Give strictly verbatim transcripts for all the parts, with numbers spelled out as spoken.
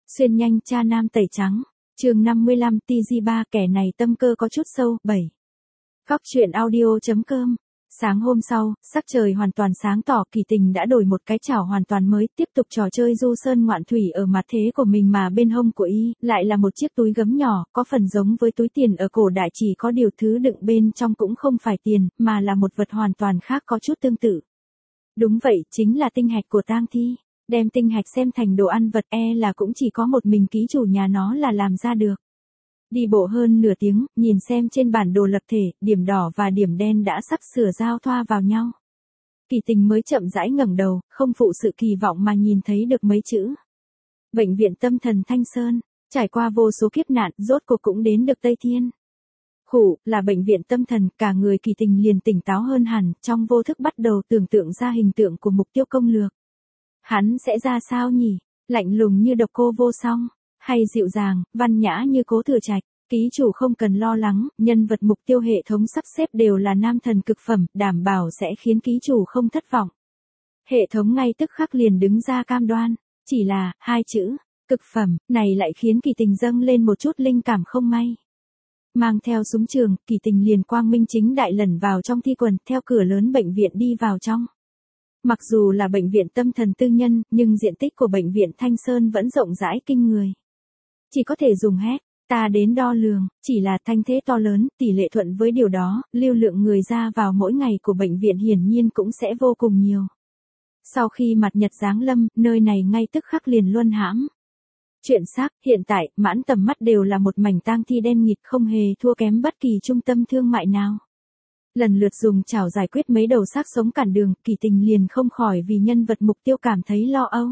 Xuyên nhanh cha nam tẩy trắng. Chương năm mươi lăm T G ba kẻ này tâm cơ có chút sâu. bảy. Góc truyện audio.com. Sáng hôm sau, sắc trời hoàn toàn sáng tỏ, Kỳ Tình đã đổi một cái chảo hoàn toàn mới, tiếp tục trò chơi du sơn ngoạn thủy ở mặt thế của mình, mà bên hông của y lại là một chiếc túi gấm nhỏ, có phần giống với túi tiền ở cổ đại, chỉ có điều thứ đựng bên trong cũng không phải tiền, mà là một vật hoàn toàn khác có chút tương tự. Đúng vậy, chính là tinh hạch của tang thi. Đem tinh hạch xem thành đồ ăn vật, e là cũng chỉ có một mình ký chủ nhà nó là làm ra được. Đi bộ hơn nửa tiếng, nhìn xem trên bản đồ lập thể, điểm đỏ và điểm đen đã sắp sửa giao thoa vào nhau. Kỳ Tình mới chậm rãi ngẩng đầu, không phụ sự kỳ vọng mà nhìn thấy được mấy chữ. Bệnh viện tâm thần Thanh Sơn, trải qua vô số kiếp nạn, rốt cuộc cũng đến được Tây Thiên. Khủ, là bệnh viện tâm thần, cả người Kỳ Tình liền tỉnh táo hơn hẳn, trong vô thức bắt đầu tưởng tượng ra hình tượng của mục tiêu công lược. Hắn sẽ ra sao nhỉ? Lạnh lùng như Độc Cô Vô Song, hay dịu dàng, văn nhã như Cố Thừa Trạch? Ký chủ không cần lo lắng, nhân vật mục tiêu hệ thống sắp xếp đều là nam thần cực phẩm, đảm bảo sẽ khiến ký chủ không thất vọng. Hệ thống ngay tức khắc liền đứng ra cam đoan, chỉ là hai chữ cực phẩm này lại khiến Kỳ Tình dâng lên một chút linh cảm không may. Mang theo súng trường, Kỳ Tình liền quang minh chính đại lẩn vào trong thi quần, theo cửa lớn bệnh viện đi vào trong. Mặc dù là bệnh viện tâm thần tư nhân, nhưng diện tích của bệnh viện Thanh Sơn vẫn rộng rãi kinh người. Chỉ có thể dùng hét ta đến đo lường, chỉ là thanh thế to lớn, tỷ lệ thuận với điều đó, lưu lượng người ra vào mỗi ngày của bệnh viện hiển nhiên cũng sẽ vô cùng nhiều. Sau khi mặt nhật giáng lâm, nơi này ngay tức khắc liền luân hãm. Chuyện xác, hiện tại, mãn tầm mắt đều là một mảnh tang thi đen nghịt, không hề thua kém bất kỳ trung tâm thương mại nào. Lần lượt dùng chảo giải quyết mấy đầu xác sống cản đường, Kỳ Tình liền không khỏi vì nhân vật mục tiêu cảm thấy lo âu.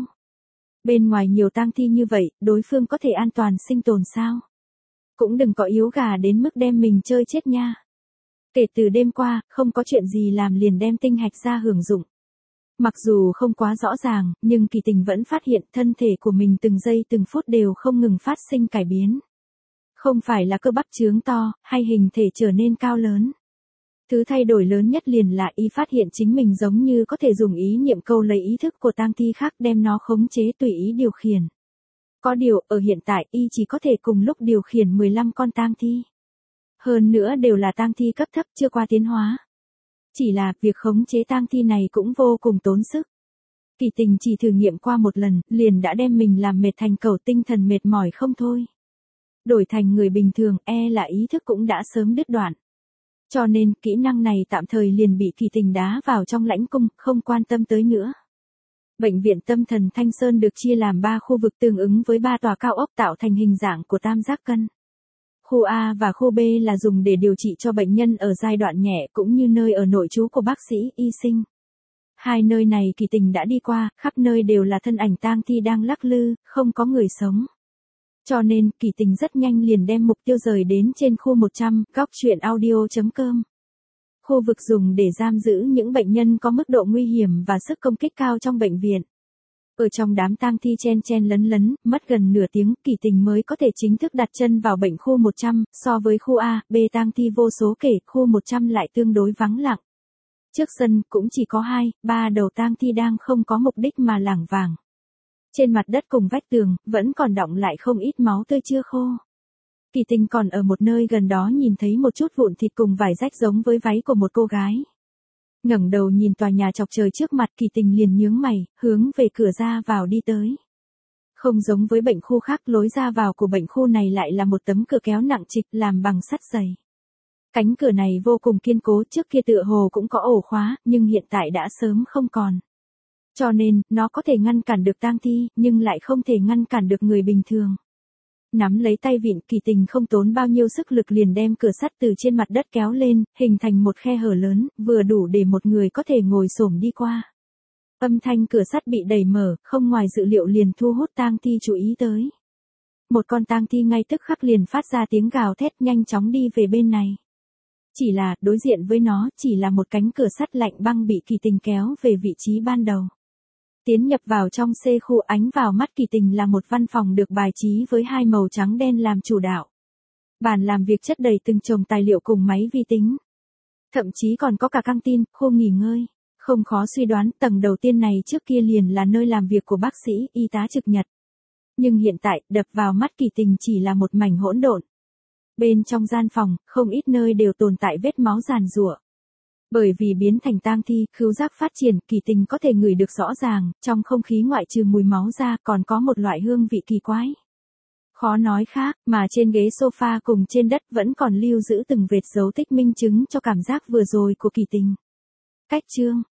Bên ngoài nhiều tang thi như vậy, đối phương có thể an toàn sinh tồn sao? Cũng đừng có yếu gà đến mức đem mình chơi chết nha. Kể từ đêm qua, không có chuyện gì làm liền đem tinh hạch ra hưởng dụng. Mặc dù không quá rõ ràng, nhưng Kỳ Tình vẫn phát hiện thân thể của mình từng giây từng phút đều không ngừng phát sinh cải biến. Không phải là cơ bắp chướng to, hay hình thể trở nên cao lớn. Thứ thay đổi lớn nhất liền là y phát hiện chính mình giống như có thể dùng ý niệm câu lấy ý thức của tang thi khác đem nó khống chế tùy ý điều khiển. Có điều, ở hiện tại y chỉ có thể cùng lúc điều khiển mười lăm con tang thi. Hơn nữa đều là tang thi cấp thấp chưa qua tiến hóa. Chỉ là, việc khống chế tang thi này cũng vô cùng tốn sức. Kỳ Tình chỉ thử nghiệm qua một lần, liền đã đem mình làm mệt thành cẩu, tinh thần mệt mỏi không thôi. Đổi thành người bình thường, e là ý thức cũng đã sớm đứt đoạn. Cho nên, kỹ năng này tạm thời liền bị Kỳ Tình đá vào trong lãnh cung, không quan tâm tới nữa. Bệnh viện tâm thần Thanh Sơn được chia làm ba khu vực tương ứng với ba tòa cao ốc tạo thành hình dạng của tam giác cân. Khu A và khu B là dùng để điều trị cho bệnh nhân ở giai đoạn nhẹ, cũng như nơi ở nội trú của bác sĩ, y sinh. Hai nơi này Kỳ Tình đã đi qua, khắp nơi đều là thân ảnh tang thi đang lắc lư, không có người sống. Cho nên, Kỳ Tình rất nhanh liền đem mục tiêu rời đến trên khu một trăm, góc truyện audio.com. Khu vực dùng để giam giữ những bệnh nhân có mức độ nguy hiểm và sức công kích cao trong bệnh viện. Ở trong đám tang thi chen chen lấn lấn, mất gần nửa tiếng, Kỳ Tình mới có thể chính thức đặt chân vào bệnh khu một trăm, so với khu A, B tang thi vô số kể, khu một trăm lại tương đối vắng lặng. Trước sân, cũng chỉ có hai, ba đầu tang thi đang không có mục đích mà lảng vảng. Trên mặt đất cùng vách tường, vẫn còn đọng lại không ít máu tươi chưa khô. Kỳ Tình còn ở một nơi gần đó nhìn thấy một chút vụn thịt cùng vải rách giống với váy của một cô gái. Ngẩng đầu nhìn tòa nhà chọc trời trước mặt, Kỳ Tình liền nhướng mày, hướng về cửa ra vào đi tới. Không giống với bệnh khu khác, lối ra vào của bệnh khu này lại là một tấm cửa kéo nặng trịch làm bằng sắt dày. Cánh cửa này vô cùng kiên cố, trước kia tựa hồ cũng có ổ khóa, nhưng hiện tại đã sớm không còn. Cho nên, nó có thể ngăn cản được tang thi, nhưng lại không thể ngăn cản được người bình thường. Nắm lấy tay vịn, Kỳ Tình không tốn bao nhiêu sức lực liền đem cửa sắt từ trên mặt đất kéo lên, hình thành một khe hở lớn, vừa đủ để một người có thể ngồi xổm đi qua. Âm thanh cửa sắt bị đẩy mở, không ngoài dự liệu liền thu hút tang thi chú ý tới. Một con tang thi ngay tức khắc liền phát ra tiếng gào thét, nhanh chóng đi về bên này. Chỉ là, đối diện với nó, chỉ là một cánh cửa sắt lạnh băng bị Kỳ Tình kéo về vị trí ban đầu. Tiến nhập vào trong C khu, ánh vào mắt Kỳ Tình là một văn phòng được bài trí với hai màu trắng đen làm chủ đạo. Bàn làm việc chất đầy từng chồng tài liệu cùng máy vi tính. Thậm chí còn có cả căng tin, khu nghỉ ngơi. Không khó suy đoán, tầng đầu tiên này trước kia liền là nơi làm việc của bác sĩ, y tá trực nhật. Nhưng hiện tại, đập vào mắt Kỳ Tình chỉ là một mảnh hỗn độn. Bên trong gian phòng, không ít nơi đều tồn tại vết máu giàn giụa. Bởi vì biến thành tang thi, khứu giác phát triển, Kỳ Tình có thể ngửi được rõ ràng, trong không khí ngoại trừ mùi máu ra còn có một loại hương vị kỳ quái. Khó nói khác, mà trên ghế sofa cùng trên đất vẫn còn lưu giữ từng vệt dấu tích minh chứng cho cảm giác vừa rồi của Kỳ Tình. Cách chương